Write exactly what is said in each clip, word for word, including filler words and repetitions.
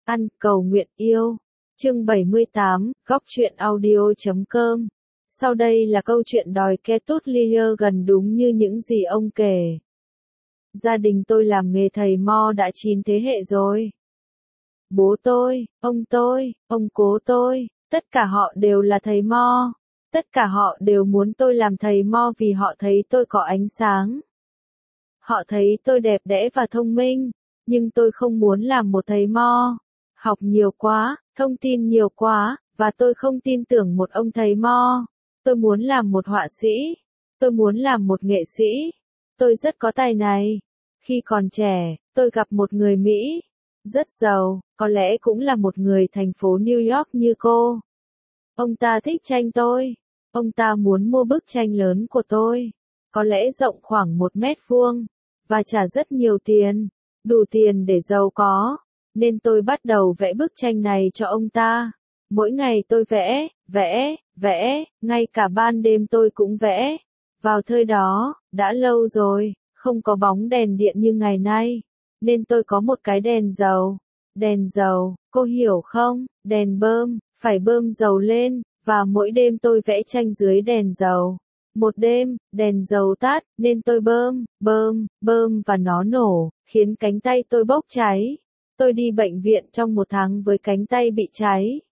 Ăn cầu nguyện yêu. Chương bảy mươi tám, góc truyện audio chấm com. Sau đây là câu chuyện đòi Ketut Lier gần đúng như những gì ông kể. Gia đình tôi làm nghề thầy mo đã chín thế hệ rồi. Bố tôi, ông tôi, ông cố tôi, tất cả họ đều là thầy mo. Tất cả họ đều muốn tôi làm thầy mo vì họ thấy tôi có ánh sáng. Họ thấy tôi đẹp đẽ và thông minh, nhưng tôi không muốn làm một thầy mo. Học nhiều quá, thông tin nhiều quá, và tôi không tin tưởng một ông thầy mo. Tôi muốn làm một họa sĩ. Tôi muốn làm một nghệ sĩ. Tôi rất có tài này. Khi còn trẻ, tôi gặp một người Mỹ, rất giàu, có lẽ cũng là một người thành phố New York như cô. Ông ta thích tranh tôi. Ông ta muốn mua bức tranh lớn của tôi, có lẽ rộng khoảng một mét vuông, và trả rất nhiều tiền, đủ tiền để giàu có. Nên tôi bắt đầu vẽ bức tranh này cho ông ta. Mỗi ngày tôi vẽ, vẽ, vẽ, ngay cả ban đêm tôi cũng vẽ. Vào thời đó, đã lâu rồi, không có bóng đèn điện như ngày nay, nên tôi có một cái đèn dầu. Đèn dầu, cô hiểu không? Đèn bơm, phải bơm dầu lên, và mỗi đêm tôi vẽ tranh dưới đèn dầu. Một đêm, đèn dầu tắt, nên tôi bơm, bơm, bơm và nó nổ, khiến cánh tay tôi bốc cháy. Tôi đi bệnh viện trong một tháng với cánh tay bị cháy.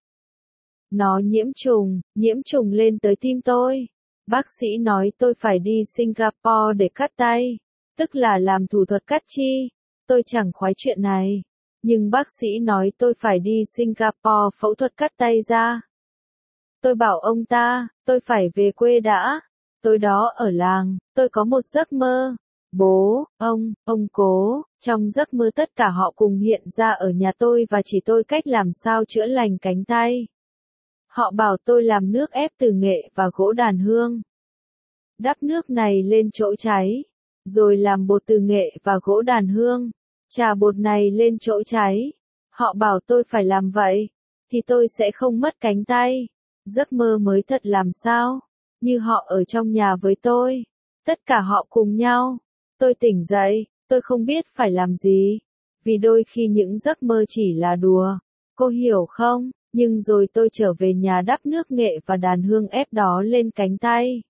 Nó nhiễm trùng, nhiễm trùng lên tới tim tôi. Bác sĩ nói tôi phải đi Singapore để cắt tay, tức là làm thủ thuật cắt chi. Tôi chẳng khoái chuyện này, nhưng bác sĩ nói tôi phải đi Singapore phẫu thuật cắt tay ra. Tôi bảo ông ta, tôi phải về quê đã. Tối đó ở làng, tôi có một giấc mơ. Bố, ông, ông cố, trong giấc mơ tất cả họ cùng hiện ra ở nhà tôi và chỉ tôi cách làm sao chữa lành cánh tay. Họ bảo tôi làm nước ép từ nghệ và gỗ đàn hương. Đắp nước này lên chỗ cháy, rồi làm bột từ nghệ và gỗ đàn hương. Trà bột này lên chỗ cháy. Họ bảo tôi phải làm vậy, thì tôi sẽ không mất cánh tay. Giấc mơ mới thật làm sao? Như họ ở trong nhà với tôi. Tất cả họ cùng nhau. Tôi tỉnh dậy, tôi không biết phải làm gì. Vì đôi khi những giấc mơ chỉ là đùa. Cô hiểu không? Nhưng rồi tôi trở về nhà đắp nước nghệ và đàn hương ép đó lên cánh tay.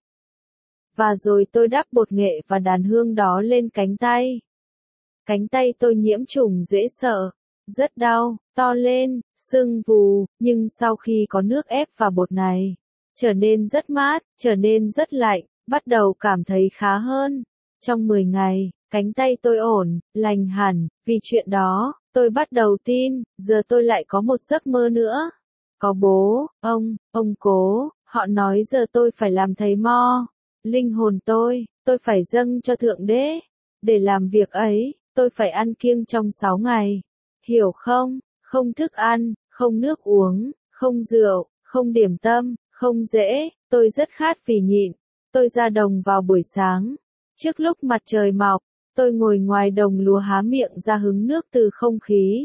Và rồi tôi đắp bột nghệ và đàn hương đó lên cánh tay. Cánh tay tôi nhiễm trùng dễ sợ. Rất đau, to lên, sưng vù, nhưng sau khi có nước ép và bột này, trở nên rất mát, trở nên rất lạnh, bắt đầu cảm thấy khá hơn. Trong mười ngày, cánh tay tôi ổn, lành hẳn, vì chuyện đó, tôi bắt đầu tin, giờ tôi lại có một giấc mơ nữa. Có bố, ông, ông cố, họ nói giờ tôi phải làm thầy mo. Linh hồn tôi, tôi phải dâng cho Thượng Đế. Để làm việc ấy, tôi phải ăn kiêng trong sáu ngày. Hiểu không? Không thức ăn, không nước uống, không rượu, không điểm tâm, không dễ. Tôi rất khát vì nhịn. Tôi ra đồng vào buổi sáng. Trước lúc mặt trời mọc, tôi ngồi ngoài đồng lúa há miệng ra hứng nước từ không khí.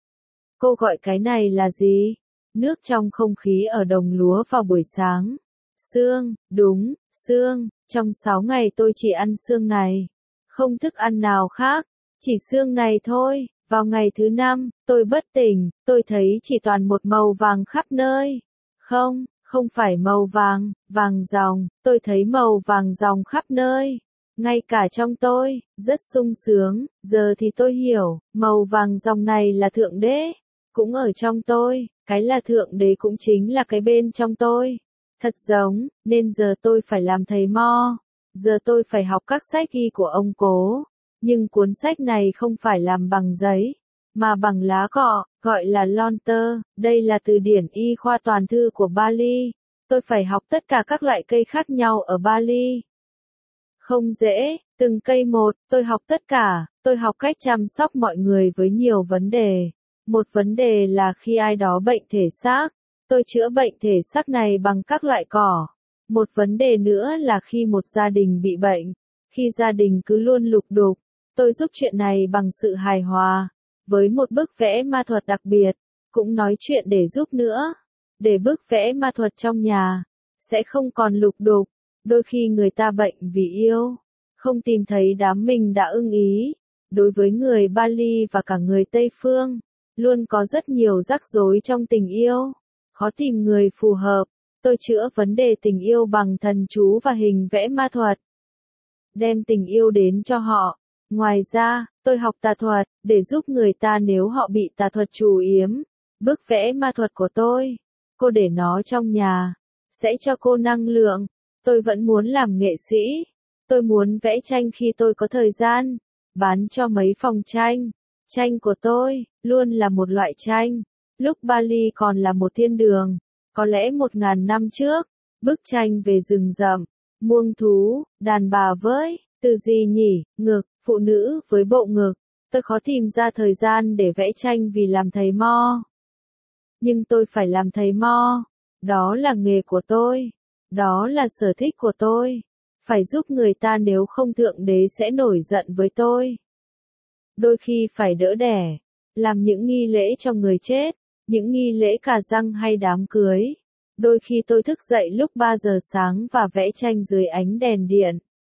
Cô gọi cái này là gì? Nước trong không khí ở đồng lúa vào buổi sáng. Sương, đúng, sương. Trong sáu ngày tôi chỉ ăn sương này. Không thức ăn nào khác, chỉ sương này thôi. Vào ngày thứ năm, tôi bất tỉnh, tôi thấy chỉ toàn một màu vàng khắp nơi. Không, không phải màu vàng, vàng ròng, tôi thấy màu vàng ròng khắp nơi. Ngay cả trong tôi, rất sung sướng, giờ thì tôi hiểu, màu vàng ròng này là Thượng Đế. Cũng ở trong tôi, cái là Thượng Đế cũng chính là cái bên trong tôi. Thật giống, nên giờ tôi phải làm thầy mo. Giờ tôi phải học các sách ghi của ông cố. Nhưng cuốn sách này không phải làm bằng giấy, mà bằng lá cọ, gọi là lonter. Đây là từ điển y khoa toàn thư của Bali. Tôi phải học tất cả các loại cây khác nhau ở Bali. Không dễ, từng cây một, tôi học tất cả. Tôi học cách chăm sóc mọi người với nhiều vấn đề. Một vấn đề là khi ai đó bệnh thể xác, tôi chữa bệnh thể xác này bằng các loại cỏ. Một vấn đề nữa là khi một gia đình bị bệnh, khi gia đình cứ luôn lục đục, tôi giúp chuyện này bằng sự hài hòa, với một bức vẽ ma thuật đặc biệt, cũng nói chuyện để giúp nữa, để bức vẽ ma thuật trong nhà sẽ không còn lục đục. Đôi khi người ta bệnh vì yêu, không tìm thấy đám mình đã ưng ý. Đối với người Bali và cả người Tây Phương, Luôn có rất nhiều rắc rối trong tình yêu. Khó tìm người phù hợp. Tôi chữa vấn đề tình yêu bằng thần chú và hình vẽ ma thuật. Đem tình yêu đến cho họ. Ngoài ra, tôi học tà thuật, để giúp người ta nếu họ bị tà thuật trù yếm. Bức vẽ ma thuật của tôi, cô để nó trong nhà, sẽ cho cô năng lượng. Tôi vẫn muốn làm nghệ sĩ. Tôi muốn vẽ tranh khi tôi có thời gian, bán cho mấy phòng tranh. Tranh của tôi, luôn là một loại tranh. Lúc Bali còn là một thiên đường, có lẽ một ngàn năm trước, bức tranh về rừng rậm, muông thú, đàn bà với, từ gì nhỉ, ngực, phụ nữ với bộ ngực. Tôi khó tìm ra thời gian để vẽ tranh vì làm thầy mo. Nhưng tôi phải làm thầy mo. Đó là nghề của tôi. Đó là sở thích của tôi. Phải giúp người ta nếu không thượng đế sẽ nổi giận với tôi. Đôi khi phải đỡ đẻ, làm những nghi lễ cho người chết, những nghi lễ cà răng hay đám cưới. Đôi khi tôi thức dậy lúc ba giờ sáng và vẽ tranh dưới ánh đèn điện.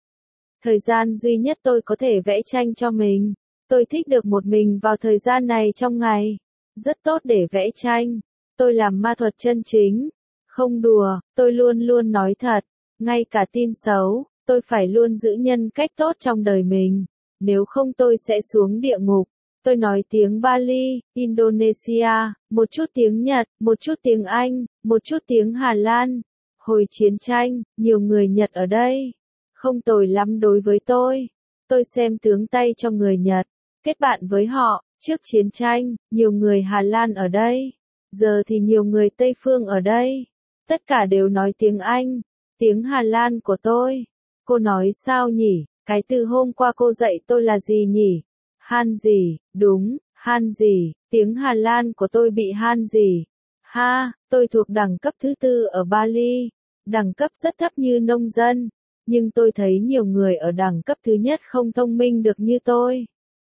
Thời gian duy nhất tôi có thể vẽ tranh cho mình. Tôi thích được một mình vào thời gian này trong ngày. Rất tốt để vẽ tranh. Tôi làm ma thuật chân chính. Không đùa, tôi luôn luôn nói thật. Ngay cả tin xấu, tôi phải luôn giữ nhân cách tốt trong đời mình. Nếu không tôi sẽ xuống địa ngục. Tôi nói tiếng Bali, Indonesia, một chút tiếng Nhật, một chút tiếng Anh, một chút tiếng Hà Lan. Hồi chiến tranh, nhiều người Nhật ở đây. Không tồi lắm đối với tôi. Tôi xem tướng tay cho người Nhật, kết bạn với họ. Trước chiến tranh, nhiều người Hà Lan ở đây. Giờ thì nhiều người Tây Phương ở đây. Tất cả đều nói tiếng Anh. Tiếng Hà Lan của tôi. Cô nói sao nhỉ? Cái từ hôm qua cô dạy tôi là gì nhỉ? Han gì? Đúng, Han gì? Tiếng Hà Lan của tôi bị Han gì? Ha, tôi thuộc đẳng cấp thứ tư ở Bali. Đẳng cấp rất thấp như nông dân. Nhưng tôi thấy nhiều người ở đẳng cấp thứ nhất không thông minh được như tôi.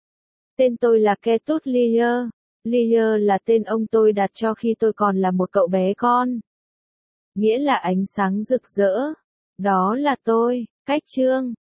Tên tôi là Ketut Lilyer. Lilyer là tên ông tôi đặt cho khi tôi còn là một cậu bé con. Nghĩa là ánh sáng rực rỡ. Đó là tôi. Cách chương